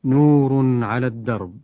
نور على الدرب،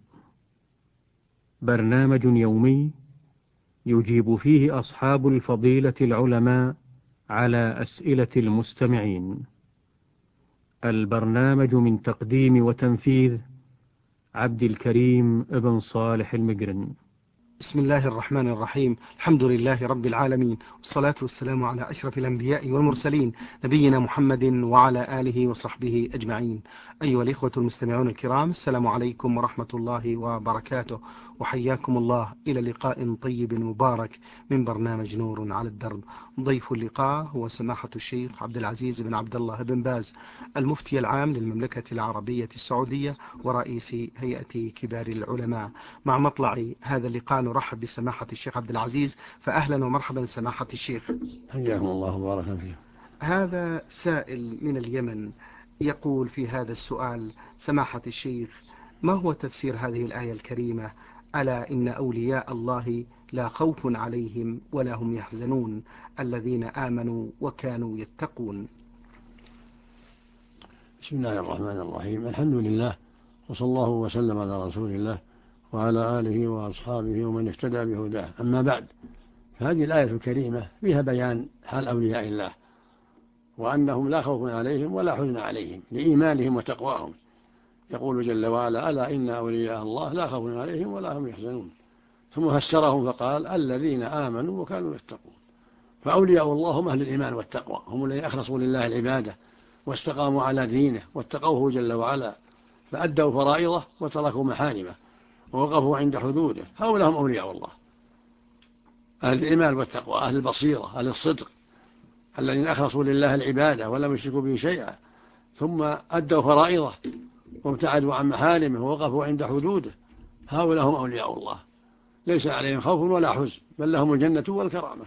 برنامج يومي يجيب فيه أصحاب الفضيلة العلماء على أسئلة المستمعين. البرنامج من تقديم وتنفيذ عبد الكريم ابن صالح المقرن. بسم الله الرحمن الرحيم. الحمد لله رب العالمين، والصلاة والسلام على أشرف الأنبياء والمرسلين، نبينا محمد وعلى آله وصحبه أجمعين. أيها الإخوة المستمعون الكرام، السلام عليكم ورحمة الله وبركاته، وحياكم الله إلى لقاء طيب مبارك من برنامج نور على الدرب. ضيف اللقاء هو سماحة الشيخ عبد العزيز بن عبد الله بن باز، المفتي العام للمملكة العربية السعودية ورئيس هيئة كبار العلماء. مع مطلع هذا اللقاء نرحب بسماحة الشيخ عبد العزيز، فأهلا ومرحبا سماحة الشيخ. حياكم الله وبارك فيكم. هذا سائل من اليمن يقول في هذا السؤال: سماحة الشيخ، ما هو تفسير هذه الآية الكريمة: ألا إن أولياء الله لا خوف عليهم ولا هم يحزنون الذين آمنوا وكانوا يتقون؟ بسم الله الرحمن الرحيم. الحمد لله، وصلى الله وسلم على رسول الله وعلى آله وأصحابه ومن اهتدى بهداه. أما بعد، هذه الآية الكريمة فيها بيان حال أولياء الله، وأنهم لا خوف عليهم ولا حزن عليهم لإيمانهم وتقواهم. يقول جل وعلا: ألا إن أولياء الله لا خوف عليهم ولا هم يحزنون. ثم فسرهم فقال: الذين آمنوا وكانوا يتقون. فأولياء الله هم أهل الإيمان والتقوى، هم الذين أخلصوا لله العبادة واستقاموا على دينه واتقوه جل وعلا، فأدوا فرائضه وتركوا محارمه ووقفوا عند حدوده. هؤلاء هم أولياء الله، أهل الإيمان والتقوى، أهل البصيرة، أهل الصدق، الذين أخلصوا لله العبادة ولم يشركوا به شيئا، ثم أدوا فرائضه وابتعدوا عن محارمه ووقفوا عند حدوده. هؤلاء هم أولياء الله، ليس عليهم خوف ولا حزن، بل لهم الجنة والكرامة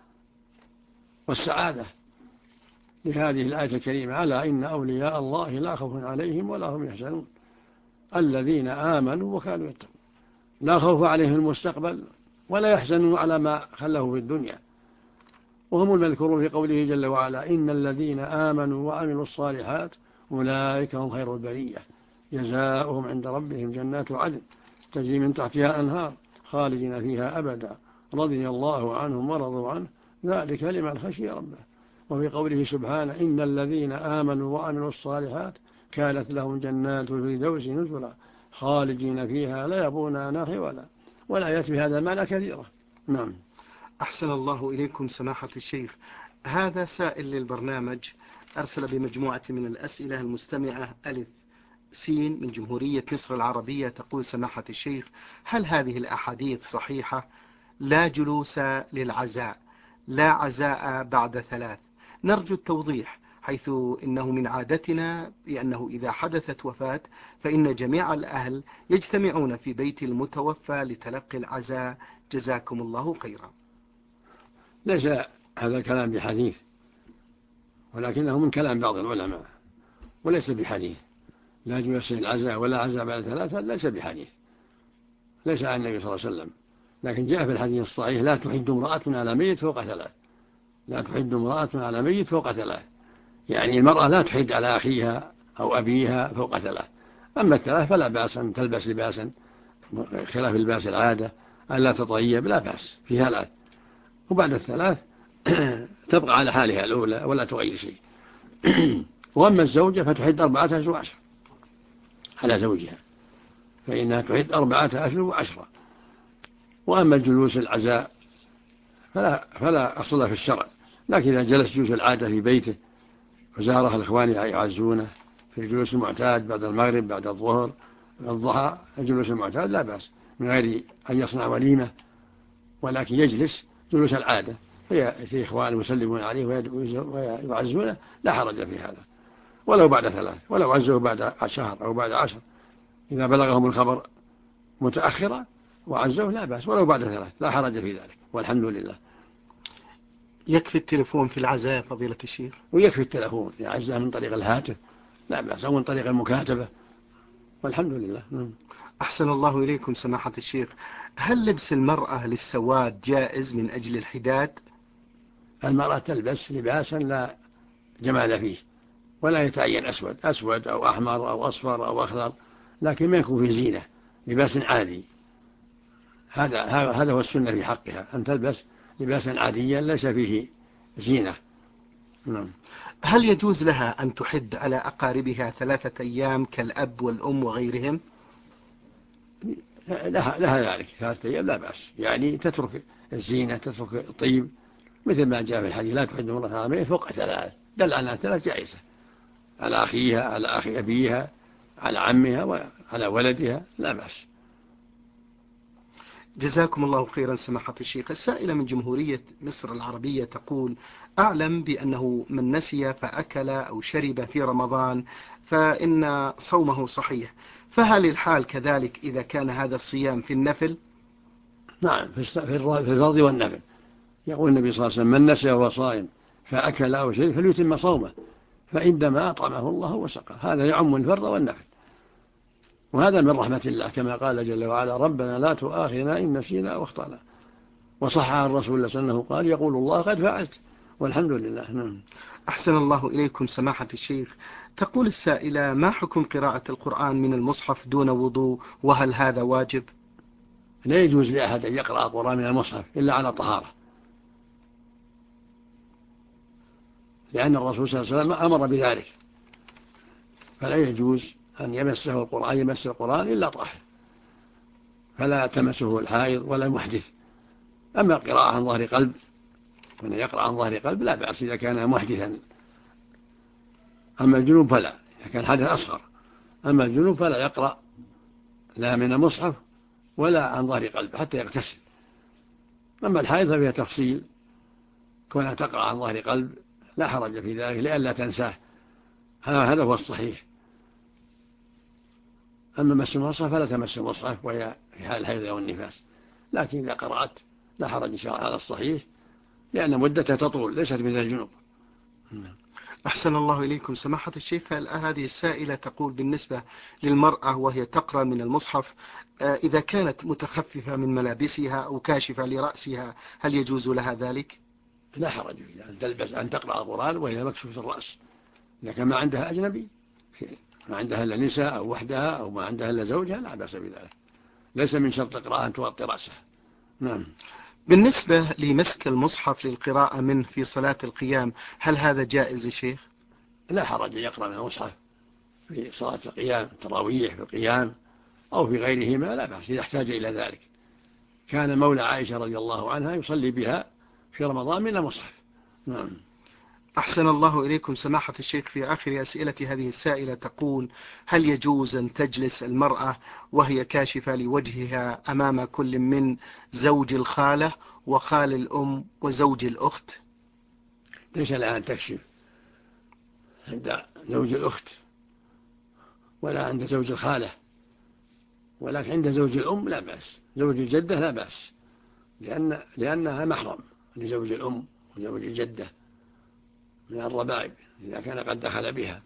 والسعادة. لهذه الآية الكريمة: ألا إن أولياء الله لا خوف عليهم ولا هم يحزنون الذين آمنوا وكانوا يتقون. لا خوف عليهم المستقبل ولا يحزنون على ما خلفوا في الدنيا، وهم المذكورون في قوله جل وعلا: إن الذين آمنوا وعملوا الصالحات أولئك هم خير البرية جزاؤهم عند ربهم جنات عدن تجري من تحتها الأنهار خالدين فيها أبدا رضي الله عنهم ورضوا عنه ذلك لمن خشي ربه. وفي قوله سبحانه: إن الذين آمنوا وعملوا الصالحات كانت لهم جنات الفردوس نزلا خالدين فيها لا يبغون عنها حولا. والآيات في هذا المعنى كثيرة. نعم. أحسن الله إليكم سماحة الشيخ. هذا سائل للبرنامج أرسل بمجموعة من الأسئلة المستمعة ألف سين من جمهورية مصر العربية، تقول: سماحة الشيخ، هل هذه الأحاديث صحيحة؟ لا جلوس للعزاء، لا عزاء بعد 3. نرجو التوضيح، حيث إنه من عادتنا بأنه إذا حدثت وفاة فإن جميع الأهل يجتمعون في بيت المتوفى لتلقي العزاء، جزاكم الله خيرا. ليس هذا الكلام بحديث، ولكنه من كلام بعض العلماء، وليس بحديث. لا جلوس للعزاء ولا عزاء بعد 3 ليس بحديث، ليس عن النبي صلى الله عليه وسلم. لكن جاء في الحديث الصحيح: لا تحد امرأة على ميت فوق 3. لا تحد امرأة على ميت فوق 3، يعني المرأة لا تحد على أخيها أو أبيها فوق 3. أما 3 فلا بأس أن تلبس لباسا خلاف لباس العادة، أن لا تطيب، لا بأس في 3. وبعد 3 تبقى على حالها الأولى ولا تغير شيء. وأما الزوجة فتحد 4 أشهر و10 على زوجها، فإنها تحد 4 أشهر و10. وأما الجلوس العزاء فلا أصل في الشرع، لكن إذا جلس جلوس العادة في بيته وزاره الإخوان يعزونه في الجلوس المعتاد بعد المغرب بعد الظهر الضحى، الجلوس المعتاد لا بأس، من غير أن يصنع وليمة، ولكن يجلس جلوس العادة في إخوان يسلمون عليه ويعزونه، لا حرج في هذا. ولو بعد 3، ولو عزوه بعد شهر أو بعد 10، إذا بلغهم الخبر متأخرا وعزوه لا بأس، ولو بعد 3 لا حرج في ذلك، والحمد لله. يكفي التليفون في العزاء فضيلة الشيخ؟ ويكفي التلفون يعزها من طريق الهاتف، لا بأس، أو من طريق المكاتبة، والحمد لله. أحسن الله إليكم سماحة الشيخ. هل لبس المرأة للسواد جائز من أجل الحداد؟ المرأة تلبس لباسا لا جمال فيه، ولا يتعين أسود أو أحمر أو أصفر أو أخضر، لكن ما يكون فيه زينة، لباس عادي. هذا هو السنة في حقها، أن تلبس لباسا عاديا ليس فيه زينة. نعم. هل يجوز لها أن تحد على أقاربها 3 أيام كالأب والأم وغيرهم؟ لها ذلك 3 أيام لا بأس، يعني تترك الزينة، تترك الطيب، مثل ما جاء في الحديث لا تحد امرأة عامين فوق 3، دل على 3 جائزة، على أخيها، على أخي أبيها، على عمها، وعلى ولدها، لا بأس. جزاكم الله خيرا سماحة الشيخ. السائلة من جمهورية مصر العربية تقول: أعلم بأنه من نسي فأكل أو شرب في رمضان فإن صومه صحيح، فهل الحال كذلك إذا كان هذا الصيام في النفل؟ نعم، في الفرض والنفل. يقول النبي صلى الله عليه وسلم: من نسي وهو صائم فأكل أو شرب فليتم صومه فإنما أطعمه الله وسقاه. هذا يعم الفرض والنفل، وهذا من رحمة الله، كما قال جل وعلا: ربنا لا تؤاخذنا إن نسينا أو أخطأنا. وصح عن رسول الله صلى الله عليه وسلم قال: يقول الله قد فعلت والحمد لله. نعم. أحسن الله إليكم سماحة الشيخ. تقول السائلة: ما حكم قراءة القرآن من المصحف دون وضوء، وهل هذا واجب؟ لا يجوز لأحد أن يقرأ القرآن من المصحف إلا على طهارة، لأن الرسول صلى الله عليه وسلم أمر بذلك، فلا يجوز أن يمس القرآن إلا طاهر، فلا تمسه الحائض ولا المحدث. أما القراءة عن ظهر قلب، من يقرأ عن ظهر قلب لا بأس إذا كان محدثا. أما الجنوب فلا، إذا كان حدث أصغر. أما الجنوب فلا يقرأ لا من المصحف ولا عن ظهر قلب حتى يغتسل. أما الحائض فيها تفصيل، كونها تقرأ عن ظهر قلب لا حرج في ذلك لئلا تنساه، هذا هو الصحيح. أما مس المصحف فلا تمس المصحف وهي في حال الحيض أو النفاس، لكن إذا قرأت لا حرج إن شاء الله، هذا الصحيح، لأن مدتها تطول ليست مثل الجنوب. أحسن الله إليكم سماحة الشيخ. هذه السائلة تقول: بالنسبة للمرأة وهي تقرأ من المصحف، إذا كانت متخففة من ملابسها أو كاشفة لرأسها، هل يجوز لها ذلك؟ لا حرج في أن تلبس، أن تقرأ القرآن وهي مكشوفة الرأس، إذا كان ما عندها أجنبي، ما عندها إلا نساء أو وحدها أو ما عندها إلا زوجها، لا بأس بذلك، ليس من شرط القراءة أن تغطي رأسها. نعم. بالنسبة لمسك المصحف للقراءة منه في صلاة القيام، هل هذا جائز يا شيخ؟ لا حرج أن يقرأ من المصحف في صلاة القيام، التراويح في القيام أو في غيرهما، لا بأس إذا احتاج إلى ذلك. كان مولى عائشة رضي الله عنها يصلي بها في رمضان من المصحف. نعم. أحسن الله إليكم سماحة الشيخ. في آخر أسئلة هذه السائلة تقول: هل يجوز أن تجلس المرأة وهي كاشفة لوجهها أمام كل من زوج الخالة وخال الأم وزوج الأخت؟ ليس لها أن تكشف عند زوج الأخت ولا عند زوج الخالة، ولكن عند زوج الأم لا بأس، زوج الجدة لا بأس، لأنها محرم لزوج الأم وزوج الجدة من الربائب إذا كان قد دخل بها.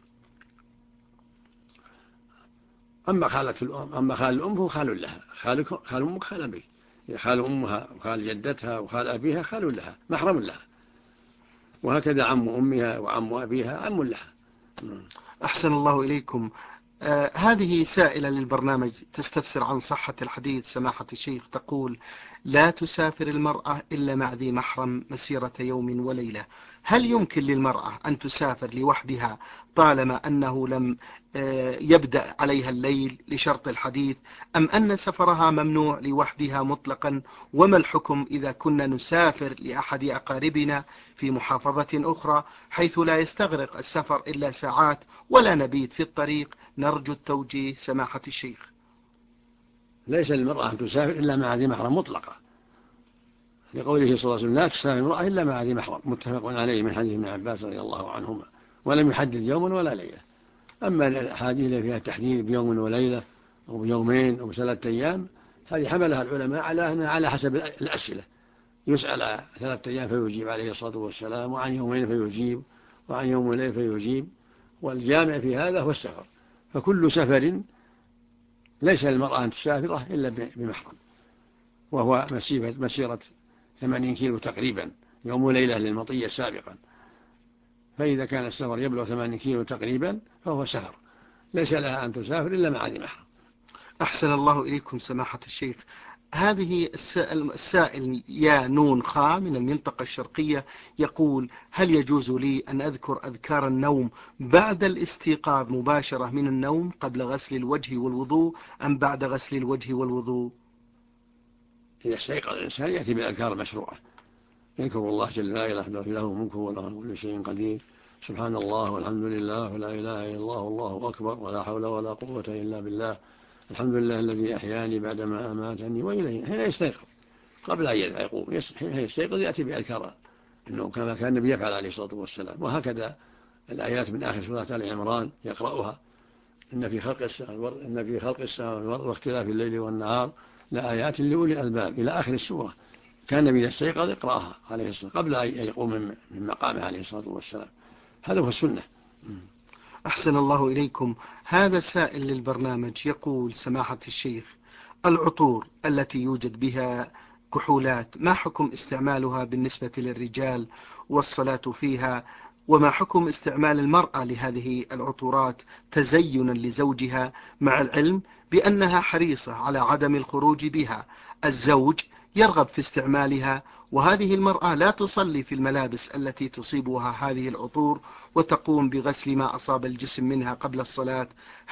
أما خال الأم فهو خال لها، خال أمك خال أبيك، خال أمها وخال جدتها وخال أبيها خال لها، محرم لها، وهكذا عم أمها وعم أبيها عم لها. أحسن الله إليكم. هذه سائلة للبرنامج تستفسر عن صحة الحديث سماحة الشيخ. تقول: لا تسافر المرأة إلا مع ذي محرم مسيرة يوم وليلة. هل يمكن للمرأة أن تسافر لوحدها طالما أنه لم يبدأ عليها الليل لشرط الحديث، أم أن سفرها ممنوع لوحدها مطلقا؟ وما الحكم إذا كنا نسافر لأحد أقاربنا في محافظة أخرى حيث لا يستغرق السفر إلا ساعات ولا نبيت في الطريق؟ نرجو التوجيه سماحة الشيخ. ليس للمرأة أن تسافر إلا مع ذي محرم مطلقة، لقوله صلى الله عليه وسلم: لا تسافر المرأة إلا مع ذي محرم، متفق عليه من حديث ابن عباس رضي الله عنهما، ولم يحدد يوما ولا ليلة. أما الأحاديث التي فيها التحديد بيوم وليلة أو بيومين أو 3 أيام، هذه حملها العلماء على أنها على حسب الأسئلة، يسأل 3 أيام فيجيب عليه الصلاة والسلام، وعن يومين فيجيب، وعن يوم وليلة فيجيب، والجامع في هذا هو السفر. فكل سفر ليس للمرأة أن تسافره إلا بمحرم، وهو مسيرة 80 كيلو تقريبا، يوم وليلة للمطية سابقا. فإذا كان السفر يبلغ 80 كيلو تقريبا فهو سفر، ليس لها أن تسافر إلا مع ذي محرم. أحسن الله إليكم سماحة الشيخ. هذه السائل يا نون خا من المنطقة الشرقية يقول: هل يجوز لي أن أذكر أذكار النوم بعد الاستيقاظ مباشرة من النوم قبل غسل الوجه والوضوء أم بعد غسل الوجه والوضوء؟ إذا استيقظ الإنسان يأتي بالأذكار المشروعة، يذكر الله جل وعلا له ملكه وله كل شيء قدير، سبحان الله والحمد لله ولا إله إلا الله والله أكبر ولا حول ولا قوة إلا بالله، الحمد لله الذي أحياني بعدما أماتني وإليه. حين يستيقظ قبل أن يقوم، حين يستيقظ يأتي بأذكار إنه كما كان النبي يفعل عليه الصلاة والسلام. وهكذا الآيات من آخر سورة آل عمران يقرأها: إن في خلق السماوات والأرض واختلاف الليل والنهار لآيات لأولي الألباب إلى آخر السورة. كان النبي إذا استيقظ يقرأها عليه الصلاة قبل أن يقوم من مقامه عليه الصلاة والسلام. هذا هو السنة. أحسن الله إليكم. هذا سائل للبرنامج يقول: سماحة الشيخ، العطور التي يوجد بها كحولات ما حكم استعمالها بالنسبة للرجال والصلاة فيها؟ وما حكم استعمال المرأة لهذه العطورات تزينا لزوجها مع العلم بأنها حريصة على عدم الخروج بها؟ الزوج يرغب في استعمالها وهذه المرأة لا تصلي في الملابس التي تصيبها هذه العطور وتقوم بغسل ما أصاب الجسم منها قبل الصلاة.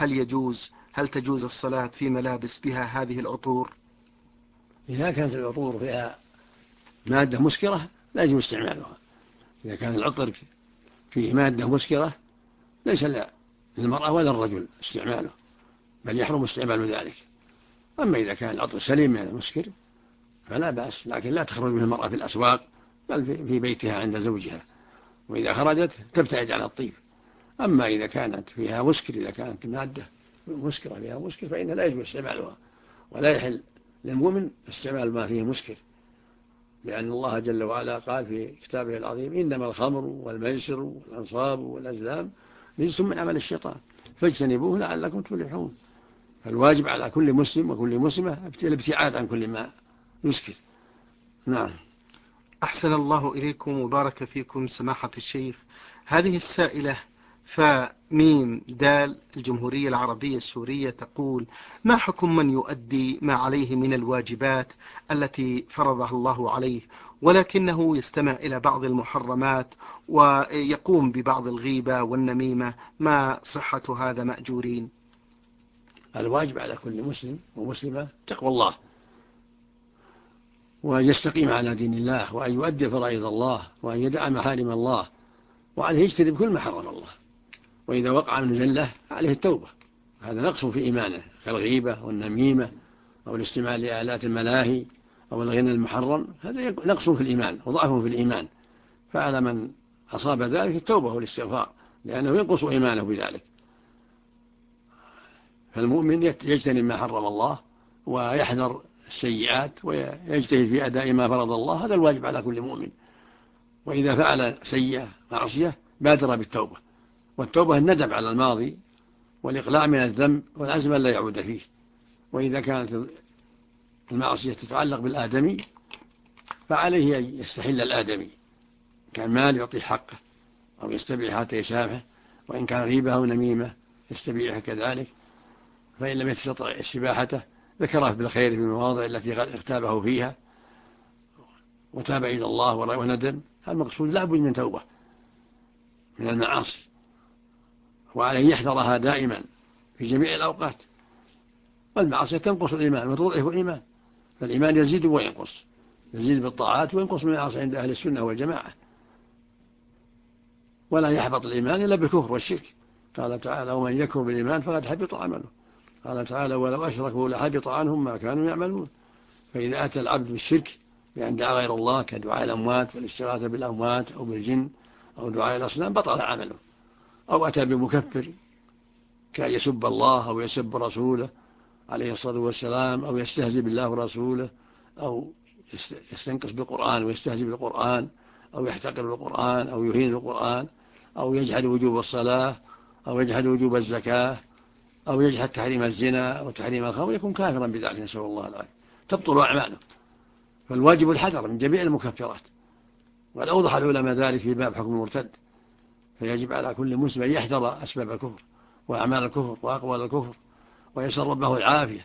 هل تجوز الصلاة في ملابس بها هذه العطور؟ إذا كانت العطور فيها مادة مسكرة لا يجوز استعمالها. إذا كان العطر فيه مادة مسكرة ليس للمرأة ولا الرجل استعماله، بل يحرم استعمال ذلك. أما إذا كان العطر سليم من المسكر فلا بأس، لكن لا تخرج به المرأة في الأسواق، بل في بيتها عند زوجها، وإذا خرجت تبتعد عن الطيب. أما إذا كانت فيها مسكر، إذا كانت مادة مسكرة فيها مسكر فإنها لا يجوز استعمالها، ولا يحل للمؤمن استعمال ما فيه مسكر، لأن الله جل وعلا قال في كتابه العظيم: إنما الخمر والميسر والأنصاب والأزلام رجس من عمل الشيطان فاجتنبوه لعلكم تفلحون. فالواجب على كل مسلم وكل مسلمة الابتعاد عن كل ما يسكر. نعم. أحسن الله إليكم وبارك فيكم سماحة الشيخ. هذه السائلة فميم دال الجمهورية العربية السورية تقول: ما حكم من يؤدي ما عليه من الواجبات التي فرضها الله عليه ولكنه يستمع إلى بعض المحرمات ويقوم ببعض الغيبة والنميمة؟ ما صحة هذا مأجورين؟ الواجب على كل مسلم ومسلمة تقوى الله، وأن يستقيم على دين الله، وأن يؤدي فرائض الله، وأن يدع محارم الله، وأن يجتنب كل ما حرم الله. وإذا وقع من زلة عليه التوبة، هذا نقص في إيمانه كالغيبة والنميمة أو الاستماع لآلات الملاهي أو الغنى المحرم، هذا نقص في الإيمان وضعف في الإيمان. فعلى من أصاب ذلك التوبة والاستغفار، لأنه ينقص إيمانه بذلك. فالمؤمن يجتنب ما حرم الله ويحذر السيئات ويجتهد في أداء ما فرض الله، هذا الواجب على كل مؤمن. وإذا فعل سيئة معصية بادر بالتوبة، والتوبة الندم على الماضي والإقلاع من الذنب والعزم لا يعود فيه. وإذا كانت المعصية تتعلق بالآدمي فعليه أن يستحل الآدمي، كان مال يعطيه حقه أو يستبيح حتى يسامحه، وإن كان غيبة أو نميمة يستبيحه كذلك. فإن لم يستطع استباحته ذكره بالخير في المواضع التي اغتابه فيها وتاب إلى الله وندم. المقصود لا بد من توبة من المعاصي، وعليه يحذرها دائما في جميع الأوقات. والمعاصي تنقص الإيمان وتضعف الإيمان، فالإيمان يزيد وينقص، يزيد بالطاعات وينقص من المعاصي عند أهل السنة والجماعة. ولا يحبط الإيمان إلا بالكفر والشرك. قال تعالى: ومن يكفر بالإيمان فقد حبط عمله. قال تعالى: ولو أشركوا لحبط عنهم ما كانوا يعملون. فإذا أتى العبد بالشرك بأن دعا غير الله كدعاء الأموات والاستغاثة بالأموات أو بالجن أو دعاء الأصنام بطل عمله، أو أتى بمكفر كأن يسب الله أو يسب رسوله عليه الصلاة والسلام، أو يستهزئ بالله ورسوله، أو يستنقص بالقرآن ويستهزئ بالقرآن، أو يحتقر بالقرآن، أو يهين بالقرآن، أو يجحد وجوب الصلاة، أو يجحد وجوب الزكاة، أو يجحد تحريم الزنا أو تحريم الخمر، يكون كافرا بذلك، نسأل الله العافية، تبطل أعماله. فالواجب الحذر من جميع المكفرات، وقد أوضح العلماء ذلك في باب حكم المرتد. فيجب على كل مسلم أن يحذر أسباب الكفر وأعمال الكفر وأقوال الكفر، ويسأل ربه العافية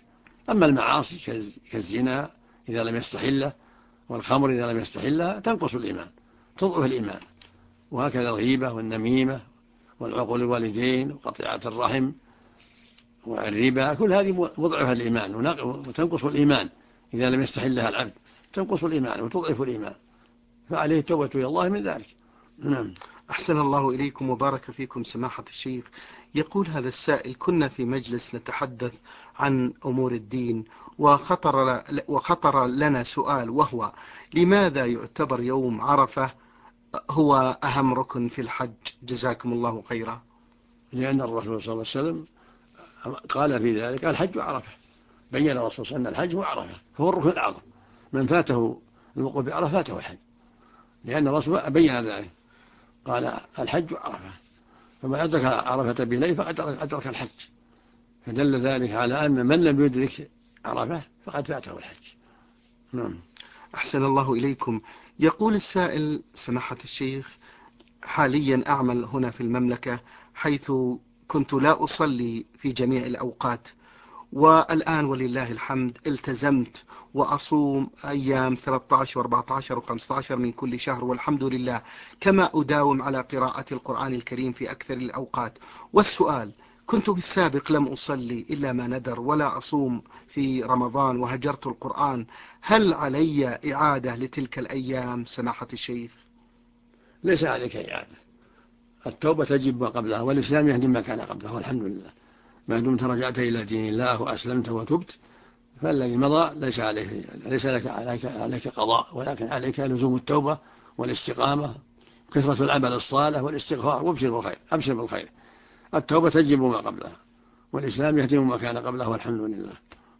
أما المعاصي كالزنا إذا لم يستحله والخمر إذا لم يستحلها تنقص الإيمان، تضعف الإيمان. وهكذا الغيبة والنميمة والعقول الوالدين وقطيعة الرحم والربا، كل هذه مضعفة الإيمان وتنقص الإيمان إذا لم يستحلها العبد، تنقص الإيمان وتضعف الإيمان، فعليه التوبة إلى الله من ذلك. نعم. أحسن الله إليكم وبارك فيكم سماحة الشيخ. يقول هذا السائل: كنا في مجلس نتحدث عن أمور الدين وخطر لنا سؤال، وهو: لماذا يعتبر يوم عرفة هو أهم ركن في الحج؟ جزاكم الله خيرا. لأن الرسول صلى الله عليه وسلم قال في ذلك: الحج عرفة. بين الرسول صلى الله عليه وسلم أن الحج هو عرفة، فهو الركن الأعظم، من فاته الوقوف بعرفة فاته الحج، لأن الرسول بين ذلك، قال: الحج عرفة، فمن أدرك عرفة بليل فقد أدرك الحج، فدل ذلك على أن من لم يدرك عرفة فقد فاته الحج. نعم. أحسن الله إليكم. يقول السائل: سماحة الشيخ، حاليا أعمل هنا في المملكة، حيث كنت لا أصلي في جميع الأوقات، والآن ولله الحمد التزمت وأصوم أيام 13 و14 و15 من كل شهر والحمد لله، كما أداوم على قراءة القرآن الكريم في أكثر الأوقات. والسؤال: كنت بالسابق لم أصلي إلا ما ندر ولا أصوم في رمضان وهجرت القرآن، هل علي إعادة لتلك الأيام سماحة الشيخ؟ ليس عليك إعادة، التوبة تجب ما قبلها، والإسلام يهدم ما كان قبله، والحمد لله. ما دمت رجعت إلى دين الله وأسلمت وتبت، فالذي مضى ليس عليك قضاء، ولكن عليك لزوم التوبة والاستقامة، كثرة العمل الصالح والاستغفار، وابشر بالخير، أبشر بالخير. التوبة تجب ما قبلها، والإسلام يهدم ما كان قبله، والحمد لله.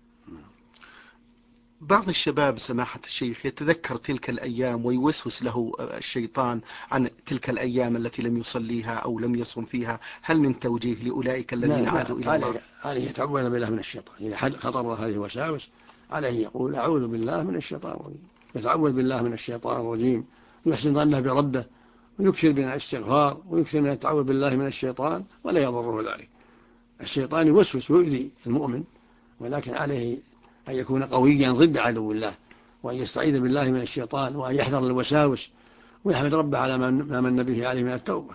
بعض الشباب سماحة الشيخ يتذكر تلك الأيام ويوسوس له الشيطان عن تلك الأيام التي لم يصليها أو لم يصم فيها، هل من توجيه لأولئك الذين عادوا إلى الله؟ عليه يتعوذ بالله من الشيطان، إذا خطر هذه الوساوس عليه يقول: أعوذ بالله من الشيطان الرجيم، يتعوذ بالله من الشيطان الرجيم، ويحسن ظنه بربه، ويكثر من الاستغفار، ويكثر من التعوذ بالله من الشيطان، ولا يضره ذلك. الشيطان يوسوس ويؤذي المؤمن، ولكن عليه أن يكون قويا ضد عدو الله، وأن يستعيذ بالله من الشيطان، وأن يحذر الوساوس، ويحمد ربه على ما من به عليه من التوبة.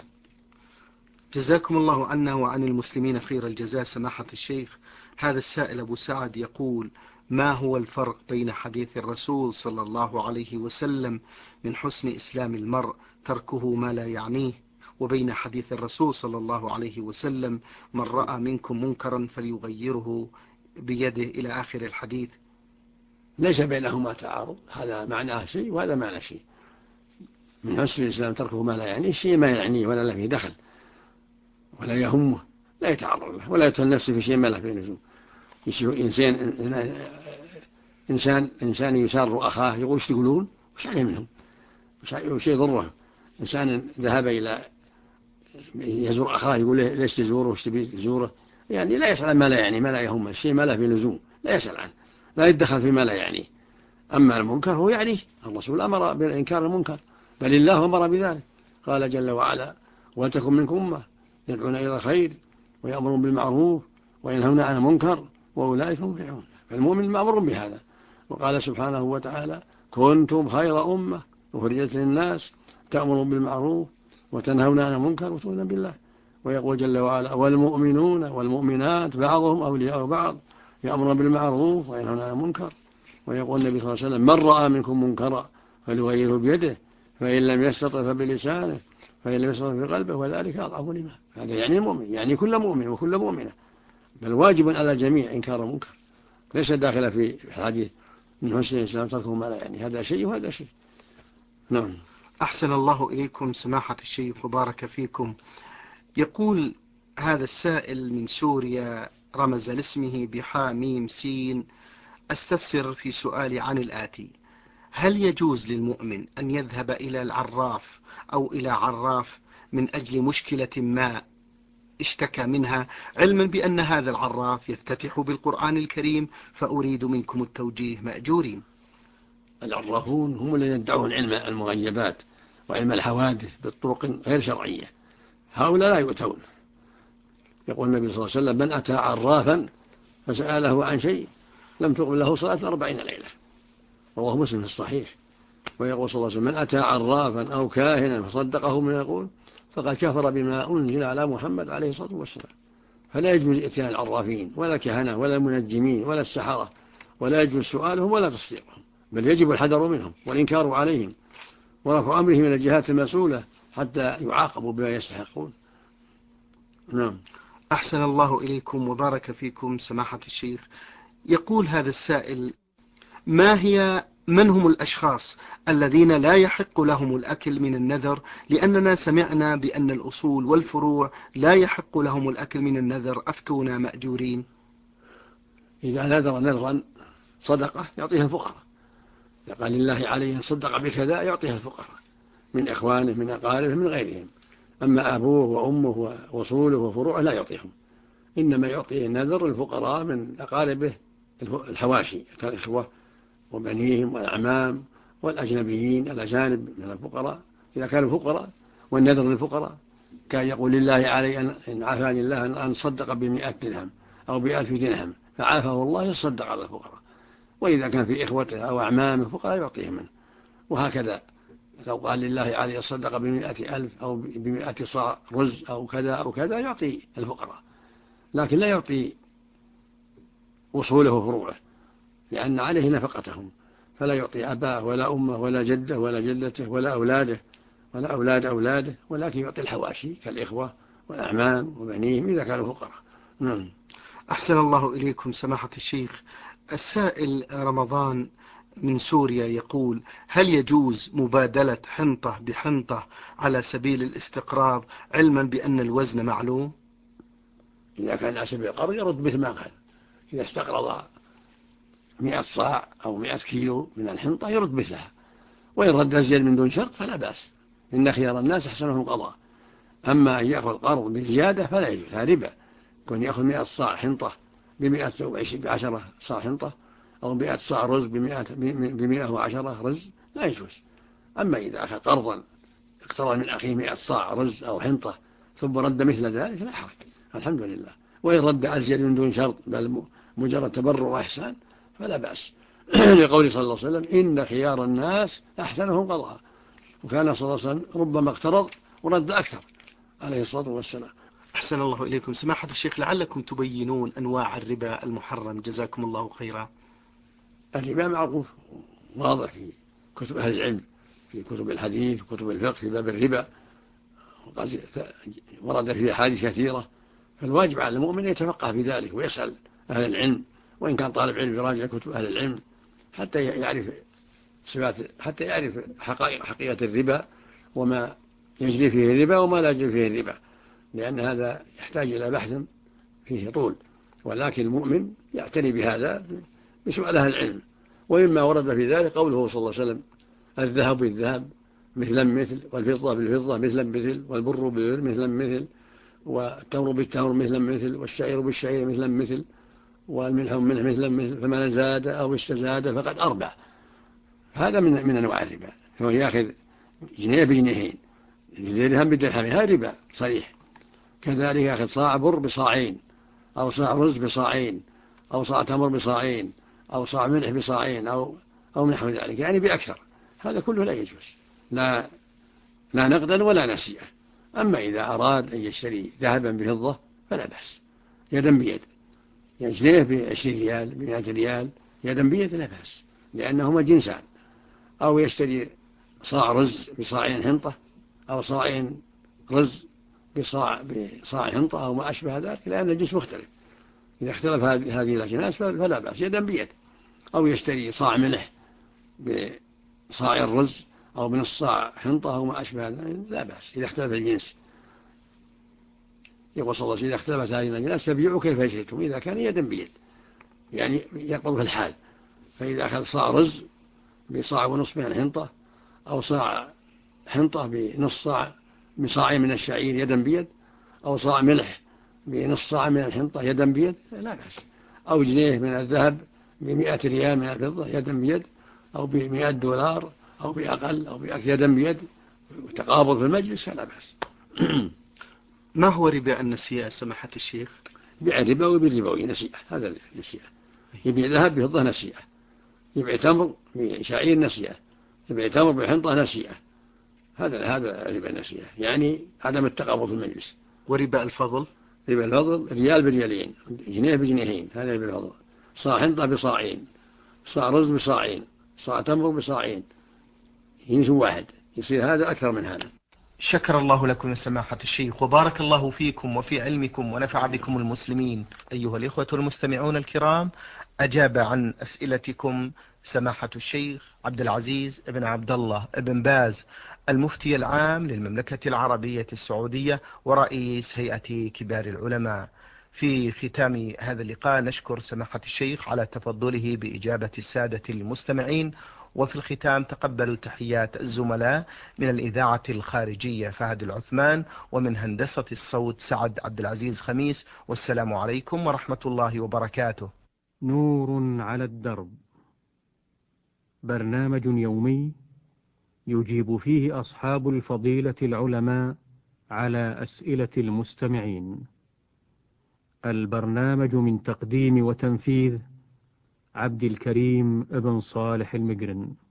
جزاكم الله عنا وعن المسلمين خير الجزاء سماحة الشيخ. هذا السائل أبو سعد يقول: ما هو الفرق بين حديث الرسول صلى الله عليه وسلم من حسن إسلام المرء تركه ما لا يعنيه، وبين حديث الرسول صلى الله عليه وسلم: من رأى منكم منكرا فليغيره بيده، إلى آخر الحديث؟ ليس بينهما تعارض، هذا معناه شيء وهذا معنى شيء. من حسن الإسلام تركه ما لا يعنيه، شيء ما يعنيه ولا له فيه دخل ولا يهمه، لا يتعرض له ولا يتهم نفسه في شيء ما له فيه لزوم. إنسان يسار أخاه يقول: ايش تقولون؟ وش عليه منهم؟ وش يضره؟ إنسان ذهب إلى يزور أخاه يقول: ليش تزوره؟ وش تبي تزوره؟ يعني لا يسأل ما لا يعني، ما لا يهمه، الشيء ما له فيه لزوم لا يسأل عنه، لا يتدخل فيما لا يعنيه. أما المنكر هو يعنيه، الرسول أمر بالإنكار المنكر، بل الله أمر بذلك، قال جل وعلا: ولتكن منكم أمة يدعون إلى الخير ويأمرون بالمعروف وينهون عن المنكر وأولئك هم المفلحون. فالمؤمن مأمور بهذا. وقال سبحانه وتعالى: كنتم خير أمة أخرجت للناس تأمرون بالمعروف وتنهون عن المنكر وتؤمنون بالله. ويقول جل وعلا: والمؤمنون والمؤمنات بعضهم أولياء بعض يأمرون بالمعروف وينهون عن المنكر. ويقول النبي صلى الله عليه وسلم: من رأى منكم منكرا فليغيره بيده، فإن لم يستطع فبلسانه، فإن لم يستطع بقلبه، وذلك أضعف الإيمان. هذا يعني المؤمن، يعني كل مؤمن وكل مؤمنة، بل واجب على الجميع إنكار المنكر، ليس داخل في الحديث من حسن الإسلام تركه ما لا يعني، هذا شيء وهذا شيء. نعم. أحسن الله إليكم سماحة الشيخ وبارك فيكم. يقول هذا السائل من سوريا، رمز لاسمه بحاء ميم سين: أستفسر في سؤالي عن الآتي: هل يجوز للمؤمن أن يذهب إلى العراف أو إلى عراف من أجل مشكلة ما اشتكى منها، علما بأن هذا العراف يفتتح بالقرآن الكريم، فأريد منكم التوجيه مأجورين؟ العرافون هم الذين يدعون علم المغيبات وعلم الحوادث بالطرق غير شرعية، هؤلاء لا يؤتون. يقول النبي صلى الله عليه وسلم: من أتى عرافا فسأله عن شيء لم تقبل له صلاة 40 ليلة. رواه مسلم في الصحيح. ويقول صلى الله عليه وسلم: من أتى عرافا أو كاهنا فصدقه ما يقول فقد كفر بما أنزل على محمد عليه الصلاة والسلام. فلا يجوز إتيان العرافين ولا الكهنة ولا المنجمين ولا السحرة، ولا يجوز سؤالهم ولا تصديقهم، بل يجب الحذر منهم والإنكار عليهم ورفع أمرهم من الجهات المسؤولة حتى يعاقبوا بما يستحقون. نعم. أحسن الله إليكم وبارك فيكم سماحة الشيخ. يقول هذا السائل: من هم الأشخاص الذين لا يحق لهم الأكل من النذر؟ لأننا سمعنا بأن الأصول والفروع لا يحق لهم الأكل من النذر، أفتونا مأجورين. إذا نذر نذرا صدقة يعطيها الفقراء، قال لله عليه أن صدق بكذا يعطيها الفقراء من إخوانه من أقاربه من غيرهم. أما أبوه وأمه وأصوله وفروعه لا يعطيهم، إنما يعطيه النذر الفقراء من أقاربه الحواشي كالإخوة وبنيهم والأعمام والأجنبيين الأجانب من الفقراء إذا كانوا فقراء. والنذر للفقراء كان يقول لله علي أن عافاني الله أن صدق ب100 درهم أو ب1000 درهم فعافه الله يصدق على الفقراء. وإذا كان في إخوته أو أعمامه فقراء يعطيهم منه. وهكذا لو قال لله علي الصدق ب100,000 أو ب100 صاع رز أو كذا أو كذا يعطي الفقراء، لكن لا يعطي وصوله وفروعه لأن عليه نفقتهم، فلا يعطي أباه ولا أمه ولا جده ولا جدته ولا أولاده ولا أولاد أولاده، ولكن يعطي الحواشي كالإخوة والأعمام وبنيهم إذا كانوا فقراء. نعم. أحسن الله إليكم سماحة الشيخ. السائل رمضان من سوريا يقول: هل يجوز مبادلة حنطة بحنطة على سبيل الاستقراض علما بأن الوزن معلوم؟ إذا كان على سبيل القرض يرد مثل ما قال. إذا استقرض 100 صاع أو 100 كيلو من الحنطة يرد مثلها، وإن رد أزيد من دون شرط فلا بأس، إن خيار الناس أحسنهم قضاء. أما أن يأخذ قرض بزيادة فلا يجوز، هذا ربا. كون يأخذ 100 صاع حنطة ب10 صاع حنطة أو 100 صاع رز ب110 رز لا يجوز. أما إذا أخذ قرضا اقترض من أخيه 100 صاع رز أو حنطة ثم رد مثل ذلك لا حرج، الحمد لله. وإن رد أزيد من دون شرط بل مجرد تبرع وإحسان فلا بأس. لقول صلى الله عليه وسلم: إن خيار الناس أحسنهم قضاء. وكان صلى الله عليه وسلم ربما اقترض ورد أكثر عليه الصلاة والسلام. أحسن الله إليكم سماحة الشيخ. لعلكم تبينون أنواع الربا المحرم، جزاكم الله خيرا. الربا معروف واضح في كتب أهل العلم، في كتب الحديث وكتب الفقه في باب الربا، وقد ورد فيه أحاديث كثيرة. فالواجب على المؤمن يتفقه في ذلك ويسأل أهل العلم، وإن كان طالب علم يراجع كتب أهل العلم حتى يعرف حقيقة الربا وما يجري فيه الربا وما لا يجري فيه الربا، لأن هذا يحتاج إلى بحث فيه طول. ولكن المؤمن يعتني بهذا بسؤال أهل العلم. ومما ورد في ذلك قوله صلى الله عليه وسلم: الذهب بالذهب مثلا مثل، والفضة بالفضة مثلا مثل، والبر بالبر مثلا مثل، والتمر بالتمر مثلا مثل، والشعير بالشعير مثلا مثل، والملح بالملح مثلا مثل، فمن زاد أو استزاد فقد أربع. هذا من أنواع الربا. هو يأخذ جنيه بجنيهين، درهم بدرهمين، هذا ربا صريح. كذلك يأخذ صاع بر بصاعين، أو صاع رز بصاعين، أو صاع تمر بصاعين، أو صاع ملح بصاعين، أو نحو ذلك، يعني بأكثر. هذا كله لا يجوز، لا نقدا ولا نسيئة. أما إذا أراد أن يشتري ذهبا بفضة فلا بأس، يدا بيد، يعني جنيه ب20 ريال ب100 ريال يدا بيد لا بأس، لأنهما جنسان. أو يشتري صاع رز بصاعين حنطة، أو صاعين رز بصاع حنطة أو ما أشبه ذلك، لأن الجنس مختلف. إذا اختلف هذه الأجناس فلا بأس، يدا بيد. أو يشتري صاع ملح بصاع الرز أو بنص صاع حنطة أو ما أشبه ذلك لا بأس إذا اختلف الجنس. يقول صلى الله عليه وسلم: إذا اختلفت هذه الأجناس فبيعوا كيف شئتم، إذا كان يدا بيد يعني يقبض في الحال. فإذا أخذ صاع رز بصاع ونصف من الحنطة، أو صاع حنطة بنص صاع بصاع من الشعير يدا بيد، أو صاع ملح بنص صاع من الحنطة يدا بيد لا بأس. أو جنيه من الذهب ب100 ريال من الفضة يدا بيد، أو ب$100 أو بأقل أو بأكثر يدا بيد، وتقابض في المجلس فلا بأس. ما هو ربا النسيئة سماحة الشيخ؟ بيع الربا وبالربوي نسيئة، هذا النسيئة. يبيع ذهب بفضة نسيئة، يبيع تمر بشعير نسيئة، يبيع تمر بحنطة نسيئة، هذا ربا النسيئة، يعني عدم التقابض في المجلس. وربا الفضل؟ ربا الفضل ريال بريالين، جنيه بجنيهين، هذا ربا الفضل. صاع حنطة بصاعين، صاع رز بصاعين، صاع تمر بصاعين، ينسوا واحد، يصير هذا أكثر من هذا. شكر الله لكم يا سماحة الشيخ، وبارك الله فيكم وفي علمكم ونفع بكم المسلمين. أيها الإخوة المستمعون الكرام، أجاب عن أسئلتكم سماحة الشيخ عبد العزيز بن عبد الله بن باز، المفتي العام للمملكة العربية السعودية ورئيس هيئة كبار العلماء. في ختام هذا اللقاء نشكر سماحة الشيخ على تفضله بإجابة السادة المستمعين، وفي الختام تقبلوا تحيات الزملاء من الإذاعة الخارجية فهد العثمان، ومن هندسة الصوت سعد عبد العزيز خميس، والسلام عليكم ورحمة الله وبركاته. نور على الدرب، برنامج يومي يجيب فيه أصحاب الفضيلة العلماء على أسئلة المستمعين. البرنامج من تقديم وتنفيذ عبد الكريم ابن صالح المقرن.